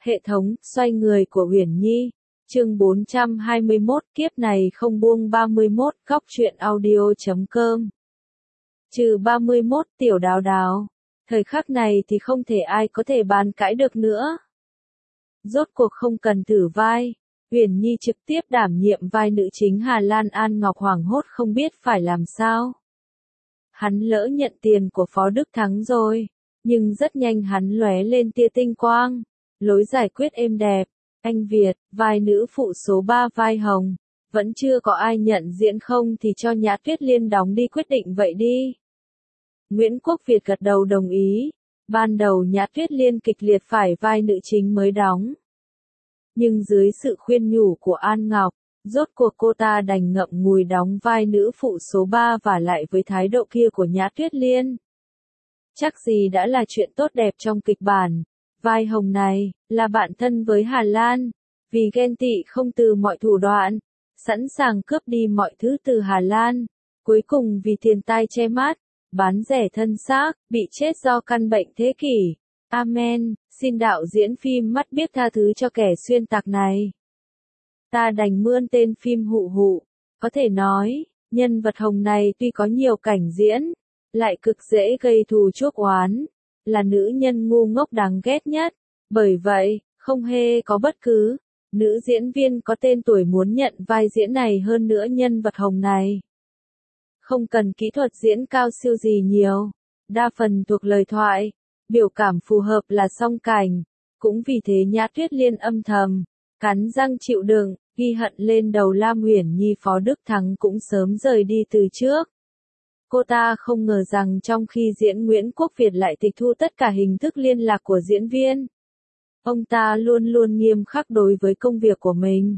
Hệ thống, xoay người của Uyển Nhi. Chương 421, kiếp này không buông 31, góc truyện audio.com. Trừ 31, Tiểu Đào Đào. Thời khắc này thì không thể ai có thể bàn cãi được nữa. Rốt cuộc không cần thử vai. Uyển Nhi trực tiếp đảm nhiệm vai nữ chính Hà Lan. An Ngọc hoảng hốt không biết phải làm sao. Hắn lỡ nhận tiền của Phó Đức Thắng rồi, nhưng rất nhanh hắn lóe lên tia tinh quang. Lối giải quyết êm đẹp. Anh Việt, vai nữ phụ số 3 vai hồng. Vẫn chưa có ai nhận diễn không thì cho Nhã Tuyết Liên đóng đi, quyết định vậy đi. Nguyễn Quốc Việt gật đầu đồng ý. Ban đầu Nhã Tuyết Liên kịch liệt phải vai nữ chính mới đóng. Nhưng dưới sự khuyên nhủ của An Ngọc, rốt cuộc cô ta đành ngậm ngùi đóng vai nữ phụ số 3 và lại với thái độ kia của Nhã Tuyết Liên. Chắc gì đã là chuyện tốt đẹp trong kịch bản. Vai hồng này, là bạn thân với Hà Lan, vì ghen tị không từ mọi thủ đoạn, sẵn sàng cướp đi mọi thứ từ Hà Lan, cuối cùng vì tiền tai che mắt, bán rẻ thân xác, bị chết do căn bệnh thế kỷ. Amen, xin đạo diễn phim mắt biếc tha thứ cho kẻ xuyên tạc này. Ta đành mượn tên phim Hụ Hụ, có thể nói, nhân vật hồng này tuy có nhiều cảnh diễn, lại cực dễ gây thù chuốc oán. Là nữ nhân ngu ngốc đáng ghét nhất, bởi vậy, không hề có bất cứ nữ diễn viên có tên tuổi muốn nhận vai diễn này hơn nữa nhân vật hồng này. Không cần kỹ thuật diễn cao siêu gì nhiều, đa phần thuộc lời thoại, biểu cảm phù hợp là song cảnh, cũng vì thế Nhã Tuyết Liên âm thầm, cắn răng chịu đựng, ghi hận lên đầu Lam Uyển Nhi. Phó Đức Thắng cũng sớm rời đi từ trước. Cô ta không ngờ rằng trong khi diễn Nguyễn Quốc Việt lại tịch thu tất cả hình thức liên lạc của diễn viên. Ông ta luôn luôn nghiêm khắc đối với công việc của mình.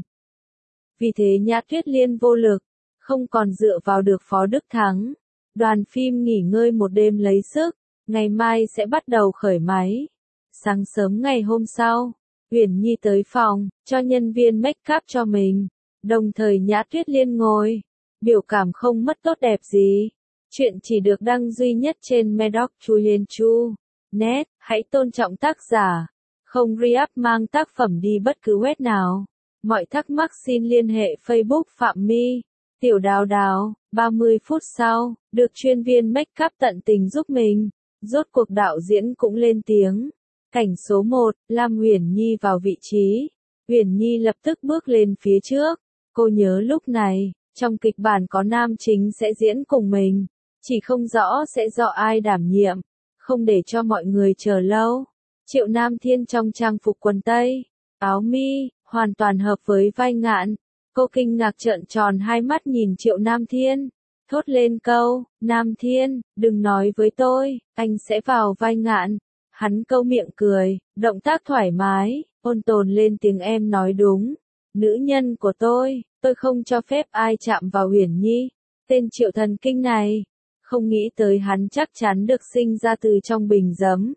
Vì thế Nhã Tuyết Liên vô lực, không còn dựa vào được Phó Đức Thắng. Đoàn phim nghỉ ngơi một đêm lấy sức, ngày mai sẽ bắt đầu khởi máy. Sáng sớm ngày hôm sau, Uyển Nhi tới phòng, cho nhân viên make up cho mình. Đồng thời Nhã Tuyết Liên ngồi, biểu cảm không mất tốt đẹp gì. Chuyện chỉ được đăng duy nhất trên Medoc Julian Chu. Net, hãy tôn trọng tác giả. Không re-up mang tác phẩm đi bất cứ web nào. Mọi thắc mắc xin liên hệ Facebook Phạm My. Tiểu Đào Đào. 30 phút sau, được chuyên viên make up tận tình giúp mình. Rốt cuộc đạo diễn cũng lên tiếng. Cảnh số 1, Lam Uyển Nhi vào vị trí. Uyển Nhi lập tức bước lên phía trước. Cô nhớ lúc này, trong kịch bản có nam chính sẽ diễn cùng mình. Chỉ không rõ sẽ do ai đảm nhiệm, không để cho mọi người chờ lâu. Triệu Nam Thiên trong trang phục quần tây, áo mi, hoàn toàn hợp với vai Ngạn. Cô kinh ngạc trợn tròn hai mắt nhìn Triệu Nam Thiên, thốt lên câu, Nam Thiên, đừng nói với tôi, anh sẽ vào vai Ngạn. Hắn câu miệng cười, động tác thoải mái, ôn tồn lên tiếng em nói đúng. Nữ nhân của tôi không cho phép ai chạm vào Uyển Nhi. Tên Triệu thần kinh này. Không nghĩ tới hắn chắc chắn được sinh ra từ trong bình giấm.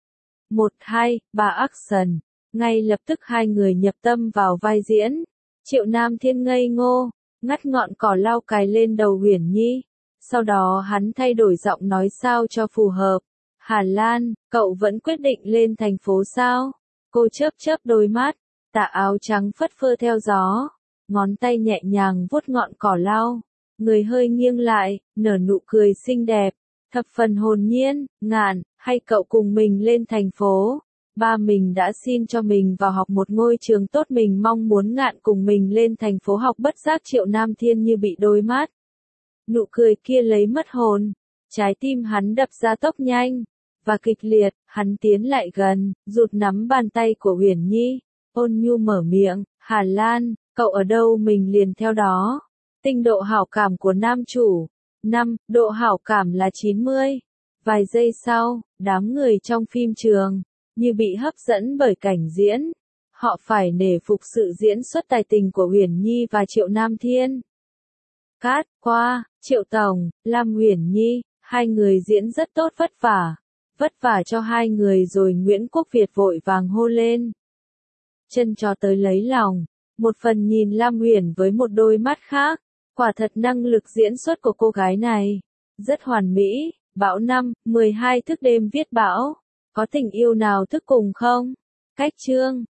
1, 2, 3 action. Ngay lập tức hai người nhập tâm vào vai diễn. Triệu Nam Thiên ngây ngô, ngắt ngọn cỏ lau cài lên đầu Uyển Nhi. Sau đó hắn thay đổi giọng nói sao cho phù hợp. Hà Lan, cậu vẫn quyết định lên thành phố sao? Cô chớp chớp đôi mắt, tà áo trắng phất phơ theo gió. Ngón tay nhẹ nhàng vuốt ngọn cỏ lau. Người hơi nghiêng lại, nở nụ cười xinh đẹp, thập phần hồn nhiên. Ngạn, hay cậu cùng mình lên thành phố? Ba mình đã xin cho mình vào học một ngôi trường tốt, mình mong muốn Ngạn cùng mình lên thành phố học. Bất giác Triệu Nam Thiên như bị đôi mắt. Nụ cười kia lấy mất hồn, trái tim hắn đập ra tốc nhanh và kịch liệt. Hắn tiến lại gần, rụt nắm bàn tay của Uyển Nhi, ôn nhu mở miệng, Hà Lan, cậu ở đâu mình liền theo đó. Tinh độ hảo cảm của nam chủ. 5, độ hảo cảm là 90. Vài giây sau, đám người trong phim trường, như bị hấp dẫn bởi cảnh diễn. Họ phải nể phục sự diễn xuất tài tình của Uyển Nhi và Triệu Nam Thiên. Cát qua, Triệu Tổng, Lam Uyển Nhi, hai người diễn rất tốt, vất vả. Vất vả cho hai người rồi. Nguyễn Quốc Việt vội vàng hô lên. Chân cho tới lấy lòng. Một phần nhìn Lam Uyển với một đôi mắt khác. Quả thật năng lực diễn xuất của cô gái này rất hoàn mỹ. Bão 5, 12 thức đêm viết bão. Có tình yêu nào thức cùng không? Cách chương.